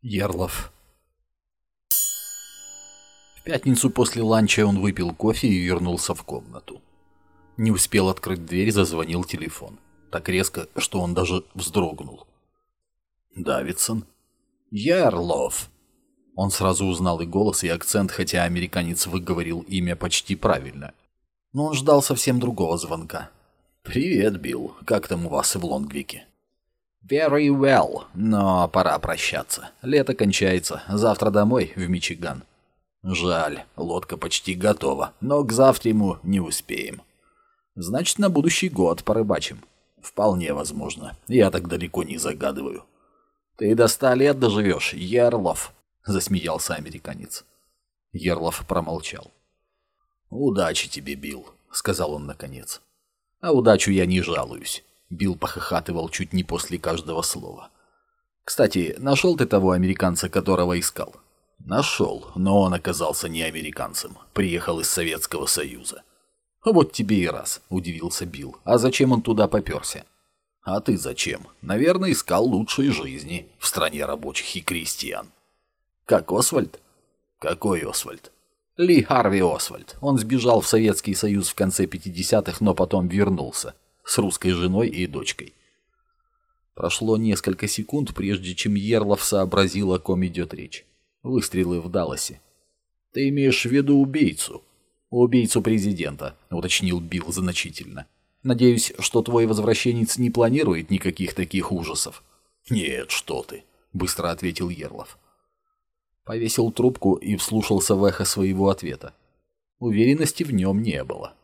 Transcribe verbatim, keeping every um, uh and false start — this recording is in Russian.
Ярлов. В пятницу после ланча он выпил кофе и вернулся в комнату. Не успел открыть дверь, зазвонил телефон. Так резко, что он даже вздрогнул. Давидсон? Ярлов. Он сразу узнал и голос, и акцент, хотя американец выговорил имя почти правильно. Но он ждал совсем другого звонка. «Привет, Билл. Как там у вас в Лонгвике?» «Very well, но пора прощаться. Лето кончается. Завтра домой, в Мичиган». «Жаль, лодка почти готова, но к завтраму не успеем». «Значит, на будущий год порыбачим». «Вполне возможно. Я так далеко не загадываю». «Ты до ста лет доживешь, Ярлов», — засмеялся американец. Ярлов промолчал. «Удачи тебе, Билл», — сказал он наконец. «А удачу я не жалуюсь». Билл похохатывал чуть не после каждого слова. «Кстати, нашел ты того американца, которого искал?» «Нашел, но он оказался не американцем. Приехал из Советского Союза». «Вот тебе и раз», — удивился Билл. «А зачем он туда поперся?» «А ты зачем? Наверное, искал лучшей жизни в стране рабочих и крестьян». «Как Освальд?» «Какой Освальд?» «Ли Харви Освальд. Он сбежал в Советский Союз в конце пятидесятых, но потом вернулся. С русской женой и дочкой». Прошло несколько секунд, прежде чем Ярлов сообразил, о ком идет речь. Выстрелы в Далласе. «Ты имеешь в виду убийцу?» «Убийцу президента», — уточнил Билл значительно. «Надеюсь, что твой возвращенец не планирует никаких таких ужасов». «Нет, что ты», — быстро ответил Ярлов. Повесил трубку и вслушался в эхо своего ответа. Уверенности в нем не было.